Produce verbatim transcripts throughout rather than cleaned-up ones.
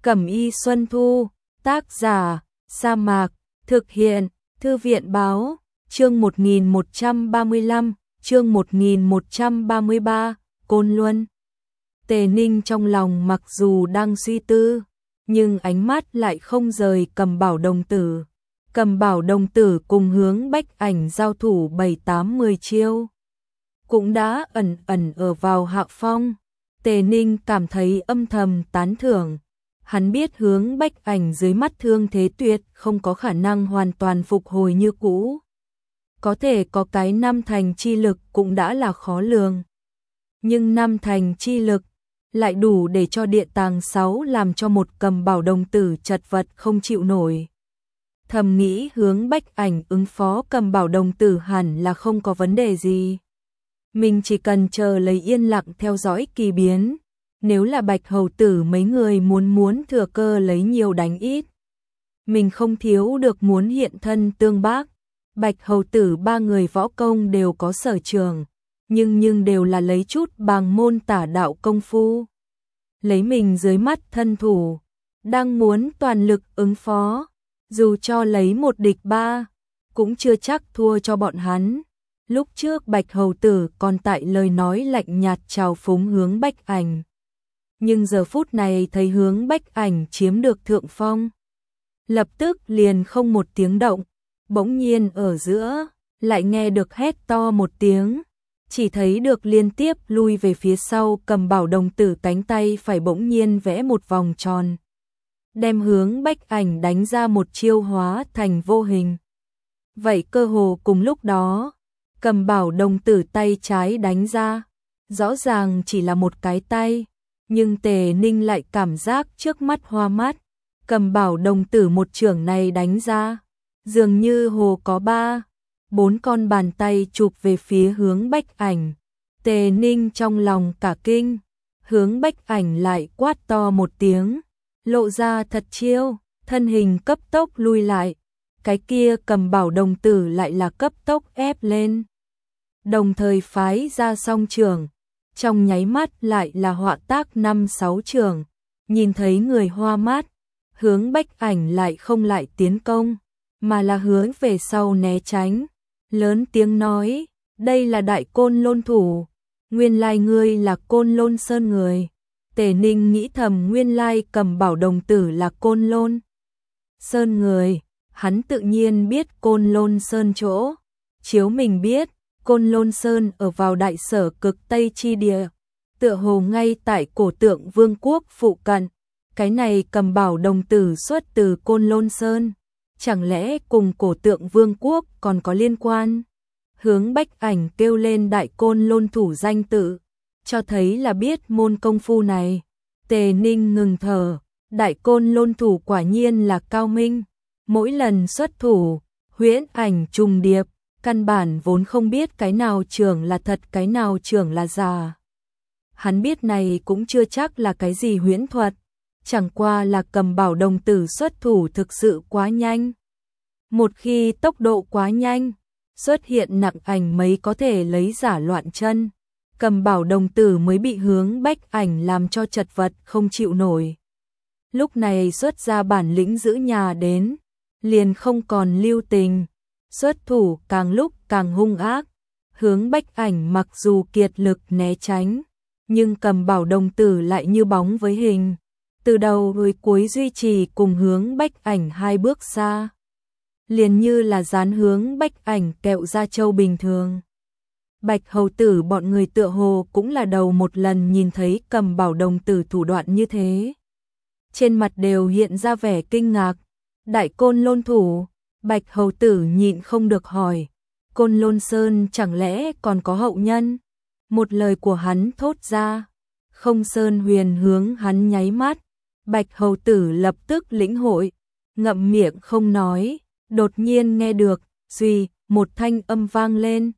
Cẩm y Xuân Thu, tác giả, Sa Mạc, thực hiện, Thư viện báo, chương một nghìn một trăm ba mươi lăm, chương một nghìn một trăm ba mươi ba, Côn Luân. Tề Ninh trong lòng mặc dù đang suy tư, nhưng ánh mắt lại không rời Cầm Bảo đồng tử. Cầm Bảo đồng tử cùng Hướng Bách Ảnh giao thủ bảy tám mười chiêu, cũng đã ẩn ẩn ở vào hạ phong. Tề Ninh cảm thấy âm thầm tán thưởng. Hắn biết Hướng Bách Ảnh dưới mắt thương thế tuyệt, không có khả năng hoàn toàn phục hồi như cũ. Có thể có cái năm thành chi lực cũng đã là khó lường. Nhưng năm thành chi lực lại đủ để cho địa tàng sáu làm cho một Cầm Bảo đồng tử chật vật không chịu nổi. Thầm nghĩ Hướng Bách Ảnh ứng phó Cầm Bảo đồng tử hẳn là không có vấn đề gì. Mình chỉ cần chờ lấy yên lặng theo dõi kỳ biến. Nếu là Bạch Hầu Tử mấy người muốn muốn thừa cơ lấy nhiều đánh ít, mình không thiếu được muốn hiện thân tương bác. Bạch Hầu Tử ba người võ công đều có sở trường, nhưng nhưng đều là lấy chút bàng môn tả đạo công phu. Lấy mình dưới mắt thân thủ, đang muốn toàn lực ứng phó, dù cho lấy một địch ba, cũng chưa chắc thua cho bọn hắn. Lúc trước Bạch Hầu Tử còn tại lời nói lạnh nhạt trào phúng Hướng Bách Ảnh. Nhưng giờ phút này thấy Hướng Bách Ảnh chiếm được thượng phong, lập tức liền không một tiếng động, bỗng nhiên ở giữa, lại nghe được hét to một tiếng, chỉ thấy được liên tiếp lui về phía sau Cầm Bảo đồng tử cánh tay phải bỗng nhiên vẽ một vòng tròn, đem Hướng Bách Ảnh đánh ra một chiêu hóa thành vô hình. Vậy cơ hồ cùng lúc đó, Cầm Bảo đồng tử tay trái đánh ra, rõ ràng chỉ là một cái tay. Nhưng Tề Ninh lại cảm giác trước mắt hoa mắt. Cầm Bảo đồng tử một chưởng này đánh ra, dường như hồ có ba, bốn con bàn tay chụp về phía Hướng Bách Ảnh. Tề Ninh trong lòng cả kinh, Hướng Bách Ảnh lại quát to một tiếng, lộ ra thật chiêu, thân hình cấp tốc lui lại. Cái kia Cầm Bảo đồng tử lại là cấp tốc ép lên, đồng thời phái ra song chưởng. Trong nháy mắt lại là họa tác năm sáu trường, nhìn thấy người hoa mắt, Hướng Bách Ảnh lại không lại tiến công, mà là hướng về sau né tránh, lớn tiếng nói, đây là Đại Côn Lôn thủ, nguyên lai ngươi là Côn Lôn Sơn người. Tề Ninh nghĩ thầm nguyên lai Cầm Bảo đồng tử là Côn Lôn Sơn người, hắn tự nhiên biết Côn Lôn Sơn chỗ, chiếu mình biết. Côn Lôn Sơn ở vào đại sở cực Tây chi địa, tựa hồ ngay tại cổ Tượng Vương quốc phụ cận. Cái này Cầm Bảo đồng tử xuất từ Côn Lôn Sơn, chẳng lẽ cùng cổ Tượng Vương quốc còn có liên quan? Hướng Bách Ảnh kêu lên Đại Côn Lôn thủ danh tự, cho thấy là biết môn công phu này. Tề Ninh ngừng thở, Đại Côn Lôn thủ quả nhiên là cao minh, mỗi lần xuất thủ, huyễn ảnh trùng điệp. Căn bản vốn không biết cái nào trưởng là thật, cái nào trưởng là giả. Hắn biết này cũng chưa chắc là cái gì huyễn thuật, chẳng qua là Cầm Bảo đồng tử xuất thủ thực sự quá nhanh. Một khi tốc độ quá nhanh, xuất hiện nặng ảnh mấy có thể lấy giả loạn chân. Cầm Bảo đồng tử mới bị Hướng Bách Ảnh làm cho chật vật không chịu nổi. Lúc này xuất ra bản lĩnh giữ nhà đến, liền không còn lưu tình. Xuất thủ càng lúc càng hung ác, Hướng Bách Ảnh mặc dù kiệt lực né tránh, nhưng Cầm Bảo đồng tử lại như bóng với hình, từ đầu tới cuối duy trì cùng Hướng Bách Ảnh hai bước xa, liền như là dán Hướng Bách Ảnh kẹo da trâu bình thường. Bạch Hầu Tử bọn người tựa hồ cũng là đầu một lần nhìn thấy Cầm Bảo đồng tử thủ đoạn như thế, trên mặt đều hiện ra vẻ kinh ngạc. Đại Côn Lôn thủ. Bạch Hầu Tử nhịn không được hỏi, Côn Lôn Sơn chẳng lẽ còn có hậu nhân? Một lời của hắn thốt ra, Không Sơn Huyền hướng hắn nháy mắt. Bạch Hầu Tử lập tức lĩnh hội, ngậm miệng không nói, đột nhiên nghe được, suy, một thanh âm vang lên.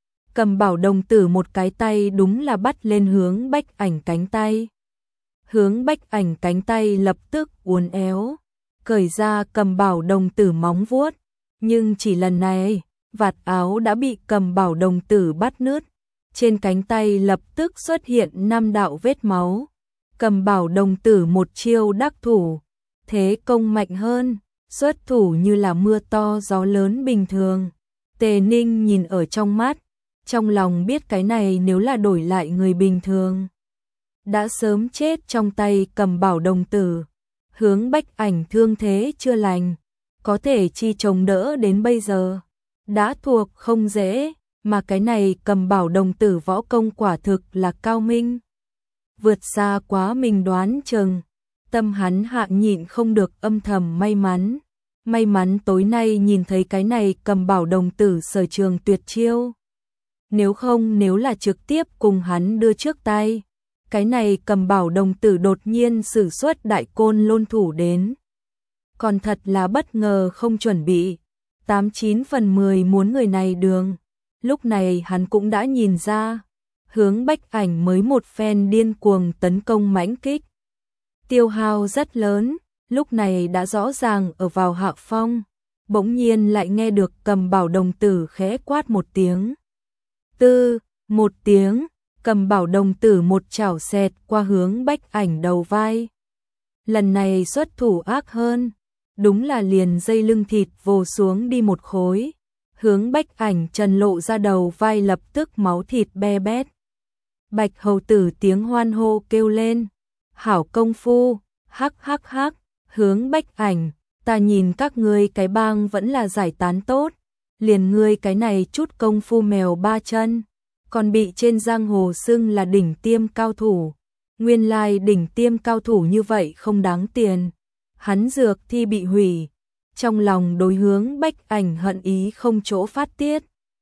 Cầm Bảo đồng tử một cái tay đúng là bắt lên Hướng Bách Ảnh cánh tay. Hướng Bách Ảnh cánh tay lập tức uốn éo, cởi ra Cầm Bảo đồng tử móng vuốt, nhưng chỉ lần này, vạt áo đã bị Cầm Bảo đồng tử bắt nứt, trên cánh tay lập tức xuất hiện năm đạo vết máu. Cầm Bảo đồng tử một chiêu đắc thủ, thế công mạnh hơn, xuất thủ như là mưa to gió lớn bình thường. Tề Ninh nhìn ở trong mắt, trong lòng biết cái này nếu là đổi lại người bình thường, đã sớm chết trong tay Cầm Bảo đồng tử. Hướng Bách Ảnh thương thế chưa lành, có thể chi chống đỡ đến bây giờ, đã thuộc không dễ, mà cái này Cầm Bảo đồng tử võ công quả thực là cao minh, vượt xa quá mình đoán chừng. Tâm hắn hạ nhịn không được âm thầm may mắn, may mắn tối nay nhìn thấy cái này Cầm Bảo đồng tử sở trường tuyệt chiêu. Nếu không, nếu là trực tiếp cùng hắn đưa trước tay, cái này Cầm Bảo đồng tử đột nhiên sử xuất đại côn lôn thủ đến, còn thật là bất ngờ không chuẩn bị, tám chín phần mười muốn người này đường. Lúc này hắn cũng đã nhìn ra, Hướng Bách Ảnh mới một phen điên cuồng tấn công mãnh kích, tiêu hao rất lớn, lúc này đã rõ ràng ở vào hạ phong. Bỗng nhiên lại nghe được Cầm Bảo đồng tử khẽ quát một tiếng. Tư, một tiếng, Cầm Bảo đồng tử một chảo xẹt qua Hướng Bách Ảnh đầu vai. Lần này xuất thủ ác hơn, đúng là liền dây lưng thịt vồ xuống đi một khối. Hướng Bách Ảnh trần lộ ra đầu vai lập tức máu thịt be bét. Bạch hầu tử tiếng hoan hô kêu lên. Hảo công phu, hắc hắc hắc, Hướng Bách Ảnh, ta nhìn các ngươi cái bang vẫn là giải tán tốt, liền ngươi cái này chút công phu mèo ba chân, còn bị trên giang hồ xưng là đỉnh tiêm cao thủ. Nguyên lai đỉnh tiêm cao thủ như vậy không đáng tiền. Hắn dược thi bị hủy, trong lòng đối Hướng Bách Ảnh hận ý không chỗ phát tiết.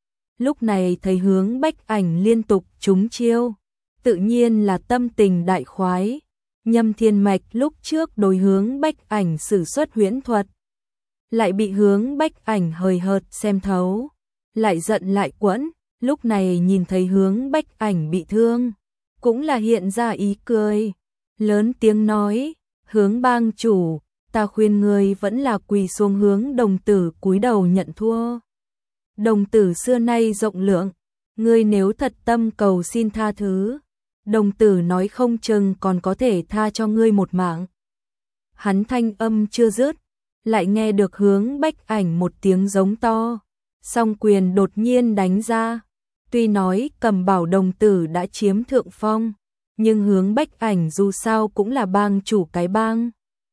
Lúc này thấy Hướng Bách Ảnh liên tục trúng chiêu, tự nhiên là tâm tình đại khoái. Nhâm Thiên Mạch lúc trước đối Hướng Bách Ảnh sử xuất huyễn thuật, lại bị Hướng Bách Ảnh hời hợt xem thấu, lại giận lại quẫn. Lúc này nhìn thấy Hướng Bách Ảnh bị thương, cũng là hiện ra ý cười, lớn tiếng nói, Hướng bang chủ, ta khuyên ngươi vẫn là quỳ xuống hướng đồng tử cúi đầu nhận thua. Đồng tử xưa nay rộng lượng, ngươi nếu thật tâm cầu xin tha thứ, đồng tử nói không chừng còn có thể tha cho ngươi một mạng. Hắn thanh âm chưa dứt, lại nghe được Hướng Bách Ảnh một tiếng giống to, song quyền đột nhiên đánh ra. Tuy nói Cầm Bảo đồng tử đã chiếm thượng phong, nhưng Hướng Bách Ảnh dù sao cũng là bang chủ cái bang.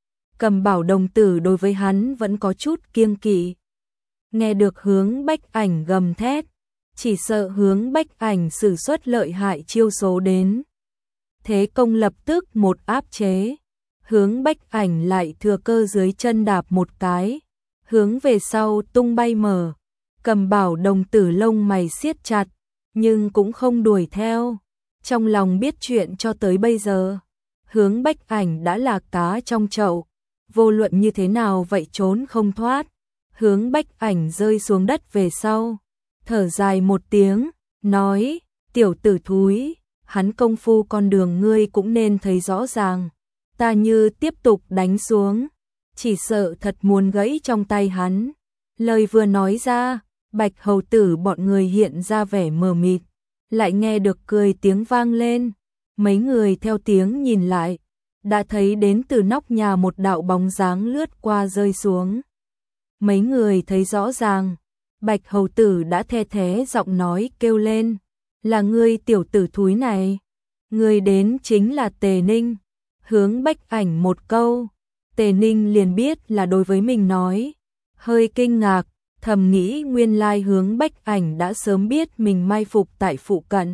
Cầm Bảo đồng tử đối với hắn vẫn có chút kiêng kỵ. Nghe được Hướng Bách Ảnh gầm thét, chỉ sợ Hướng Bách Ảnh sử xuất lợi hại chiêu số đến. Thế công lập tức một áp chế, Hướng Bách Ảnh lại thừa cơ dưới chân đạp một cái, hướng về sau tung bay mở. Cầm Bảo đồng tử lông mày siết chặt, nhưng cũng không đuổi theo. Trong lòng biết chuyện cho tới bây giờ, Hướng Bách Ảnh đã là cá trong chậu, vô luận như thế nào vậy trốn không thoát. Hướng Bách Ảnh rơi xuống đất về sau, thở dài một tiếng, nói, tiểu tử thúi, hắn công phu con đường ngươi cũng nên thấy rõ ràng. Ta như tiếp tục đánh xuống, chỉ sợ thật muốn gãy trong tay hắn. Lời vừa nói ra, Bạch hầu tử bọn người hiện ra vẻ mờ mịt, lại nghe được cười tiếng vang lên. Mấy người theo tiếng nhìn lại, đã thấy đến từ nóc nhà một đạo bóng dáng lướt qua rơi xuống. Mấy người thấy rõ ràng, Bạch hầu tử đã the thé giọng nói kêu lên, là ngươi tiểu tử thúi này. Ngươi đến chính là Tề Ninh. Hướng Bách Ảnh một câu, Tề Ninh liền biết là đối với mình nói, hơi kinh ngạc, thầm nghĩ nguyên lai Hướng Bách Ảnh đã sớm biết mình mai phục tại phụ cận.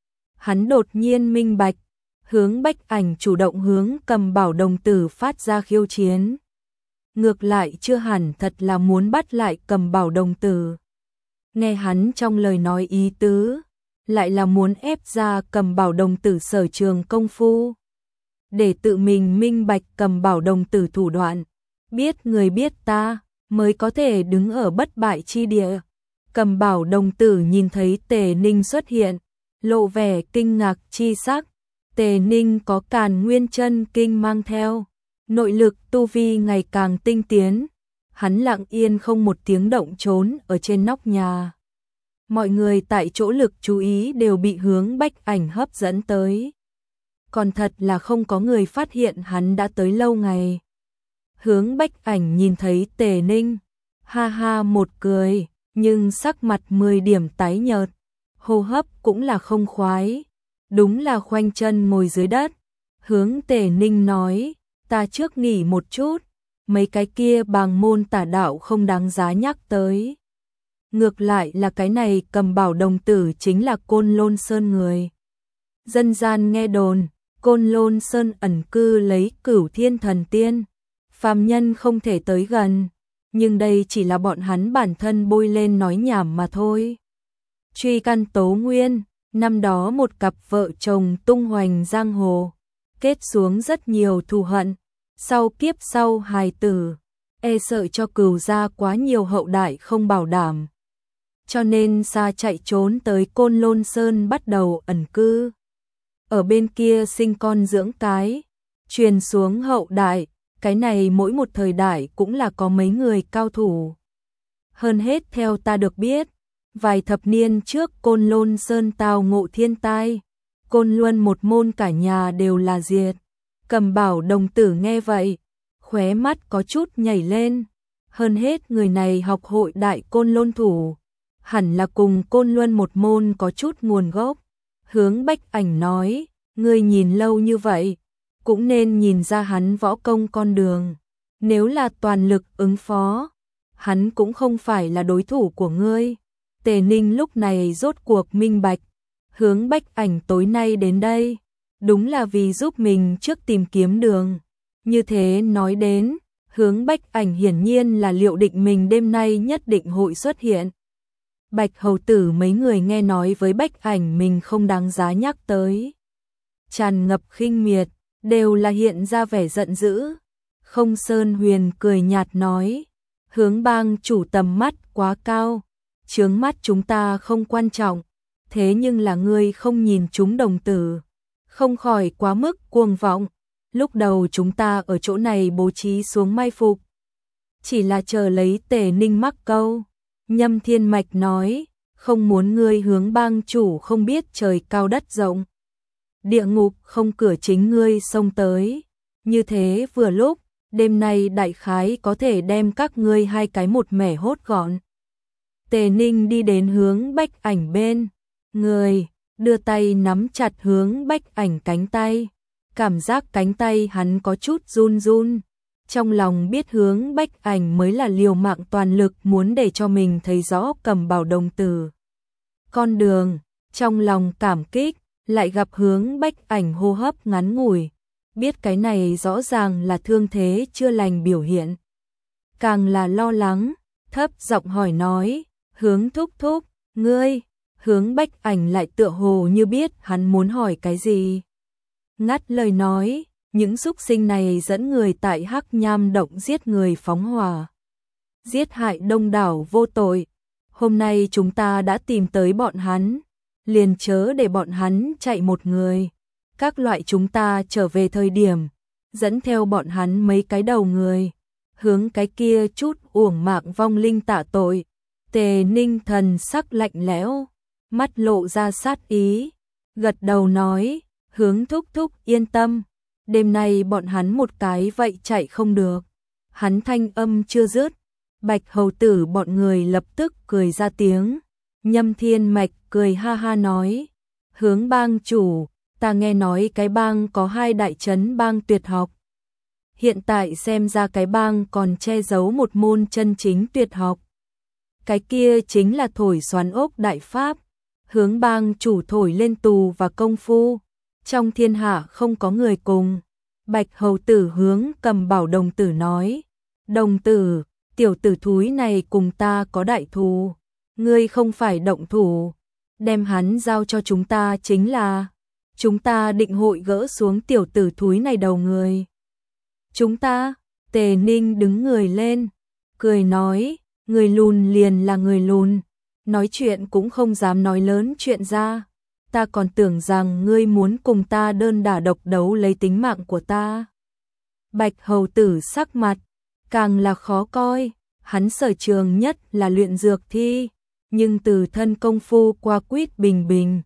Hắn đột nhiên minh bạch, Hướng Bách Ảnh chủ động hướng Cầm Bảo đồng tử phát ra khiêu chiến. Ngược lại chưa hẳn thật là muốn bắt lại Cầm Bảo đồng tử. Nghe hắn trong lời nói ý tứ, lại là muốn ép ra Cầm Bảo đồng tử sở trường công phu. Để tự mình minh bạch Cầm Bảo đồng tử thủ đoạn, biết người biết ta, mới có thể đứng ở bất bại chi địa. Cầm Bảo đồng tử nhìn thấy Tề Ninh xuất hiện, lộ vẻ kinh ngạc chi sắc. Tề Ninh có Càn Nguyên Chân Kinh mang theo, nội lực tu vi ngày càng tinh tiến. Hắn lặng yên không một tiếng động trốn ở trên nóc nhà. Mọi người tại chỗ lực chú ý đều bị Hướng Bách Ảnh hấp dẫn tới. còn thật là không có người phát hiện hắn đã tới lâu ngày. Hướng Bách Ảnh nhìn thấy Tề Ninh, ha ha một cười, nhưng sắc mặt mười điểm tái nhợt, hô hấp cũng là không khoái, đúng là khoanh chân ngồi dưới đất. Hướng Tề Ninh nói, ta trước nghỉ một chút, mấy cái kia bàng môn tả đạo không đáng giá nhắc tới. Ngược lại là cái này Cầm Bảo đồng tử chính là Côn Lôn Sơn người. Dân gian nghe đồn, Côn Lôn Sơn ẩn cư lấy Cửu Thiên Thần Tiên, phàm nhân không thể tới gần, nhưng đây chỉ là bọn hắn bản thân bôi lên nói nhảm mà thôi. Truy căn tố nguyên, năm đó một cặp vợ chồng tung hoành giang hồ, kết xuống rất nhiều thù hận, sau kiếp sau hài tử, e sợ cho cửu gia quá nhiều hậu đại không bảo đảm. Cho nên xa chạy trốn tới Côn Lôn Sơn bắt đầu ẩn cư. Ở bên kia sinh con dưỡng cái, truyền xuống hậu đại, cái này mỗi một thời đại cũng là có mấy người cao thủ. Hơn hết theo ta được biết, vài thập niên trước Côn Lôn Sơn tao ngộ thiên tai, Côn Luân một môn cả nhà đều là diệt. Cầm Bảo đồng tử nghe vậy, khóe mắt có chút nhảy lên, hơn hết người này học hội đại Côn Lôn thủ, hẳn là cùng Côn Luân một môn có chút nguồn gốc. Hướng Bách Ảnh nói, ngươi nhìn lâu như vậy, cũng nên nhìn ra hắn võ công con đường, nếu là toàn lực ứng phó, hắn cũng không phải là đối thủ của ngươi. Tề Ninh lúc này rốt cuộc minh bạch, Hướng Bách Ảnh tối nay đến đây, đúng là vì giúp mình trước tìm kiếm đường. Như thế nói đến, Hướng Bách Ảnh hiển nhiên là liệu định mình đêm nay nhất định hội xuất hiện. Bạch hầu tử mấy người nghe nói với Bách Ảnh mình không đáng giá nhắc tới, tràn ngập khinh miệt, đều là hiện ra vẻ giận dữ. Không Sơn Huyền cười nhạt nói, Hướng bang chủ tầm mắt quá cao, chướng mắt chúng ta không quan trọng, thế nhưng là ngươi không nhìn chúng đồng tử, không khỏi quá mức cuồng vọng. Lúc đầu chúng ta ở chỗ này bố trí xuống mai phục, chỉ là chờ lấy Tề Ninh mắc câu. Nhâm Thiên Mạch nói, không muốn ngươi Hướng bang chủ không biết trời cao đất rộng, địa ngục không cửa chính ngươi xông tới, như thế vừa lúc, đêm nay đại khái có thể đem các ngươi hai cái một mẻ hốt gọn. Tề Ninh đi đến Hướng Bách Ảnh bên người, đưa tay nắm chặt Hướng Bách Ảnh cánh tay, cảm giác cánh tay hắn có chút run run. Trong lòng biết Hướng Bách Ảnh mới là liều mạng toàn lực muốn để cho mình thấy rõ Cầm Bảo đồng tử con đường, trong lòng cảm kích, lại gặp Hướng Bách Ảnh hô hấp ngắn ngủi, biết cái này rõ ràng là thương thế chưa lành biểu hiện, càng là lo lắng, thấp giọng hỏi nói, Hướng thúc thúc, ngươi. Hướng Bách Ảnh lại tựa hồ như biết hắn muốn hỏi cái gì, ngắt lời nói, những súc sinh này dẫn người tại Hắc Nham động giết người phóng hỏa, giết hại đông đảo vô tội. Hôm nay chúng ta đã tìm tới bọn hắn, liền chớ để bọn hắn chạy một người. Các loại chúng ta trở về thời điểm, dẫn theo bọn hắn mấy cái đầu người, hướng cái kia chút uổng mạng vong linh tạ tội. Tề Ninh thần sắc lạnh lẽo, mắt lộ ra sát ý, gật đầu nói, Hướng thúc thúc yên tâm, đêm nay bọn hắn một cái vậy chạy không được. Hắn thanh âm chưa dứt, Bạch hầu tử bọn người lập tức cười ra tiếng. Nhâm Thiên Mạch cười ha ha nói, Hướng bang chủ, ta nghe nói cái bang có hai đại trấn bang tuyệt học. Hiện tại xem ra cái bang còn che giấu một môn chân chính tuyệt học. Cái kia chính là thổi xoắn ốc đại pháp. Hướng bang chủ thổi lên tù và công phu, trong thiên hạ không có người cùng. Bạch hầu tử Hướng Cầm Bảo đồng tử nói, đồng tử, tiểu tử thúi này cùng ta có đại thù, ngươi không phải động thủ, đem hắn giao cho chúng ta chính là, chúng ta định hội gỡ xuống tiểu tử thúi này đầu người. Chúng ta, Tề Ninh đứng người lên, cười nói, người lùn liền là người lùn, nói chuyện cũng không dám nói lớn chuyện ra. Ta còn tưởng rằng ngươi muốn cùng ta đơn đả độc đấu lấy tính mạng của ta. Bạch hầu tử sắc mặt, càng là khó coi, hắn sở trường nhất là luyện dược thi, nhưng từ thân công phu qua quýt bình bình,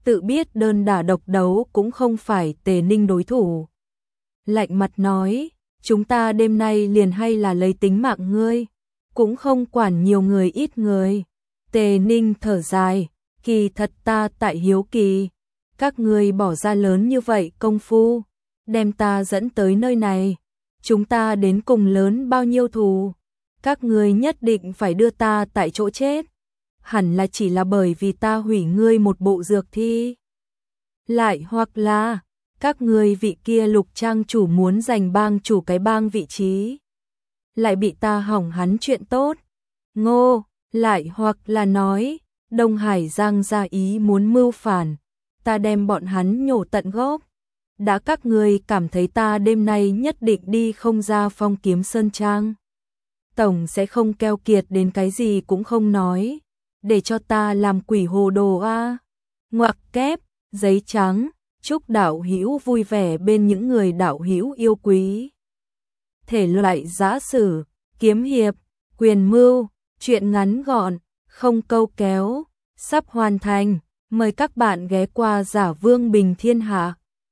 tự biết đơn đả độc đấu cũng không phải Tề Ninh đối thủ. Lạnh mặt nói, chúng ta đêm nay liền hay là lấy tính mạng ngươi, cũng không quản nhiều người ít người. Tề Ninh thở dài, kỳ thật ta tại hiếu kỳ, các ngươi bỏ ra lớn như vậy công phu, đem ta dẫn tới nơi này, chúng ta đến cùng lớn bao nhiêu thù, các ngươi nhất định phải đưa ta tại chỗ chết, hẳn là chỉ là bởi vì ta hủy ngươi một bộ dược thi. Lại hoặc là, các ngươi vị kia Lục trang chủ muốn giành bang chủ cái bang vị trí, lại bị ta hỏng hắn chuyện tốt. Ngô, lại hoặc là nói, Đông Hải Giang ra ý muốn mưu phản, ta đem bọn hắn nhổ tận gốc. Đã các ngươi cảm thấy ta đêm nay nhất định đi không ra Phong Kiếm Sơn Trang, tổng sẽ không keo kiệt đến cái gì cũng không nói, để cho ta làm quỷ hồ đồ a. Ngoặc kép, giấy trắng, chúc đạo hữu vui vẻ bên những người đạo hữu yêu quý. Thể loại giã sử, kiếm hiệp, quyền mưu, truyện ngắn gọn, không câu kéo, sắp hoàn thành, mời các bạn ghé qua Giả Vương Bình Thiên Hạ.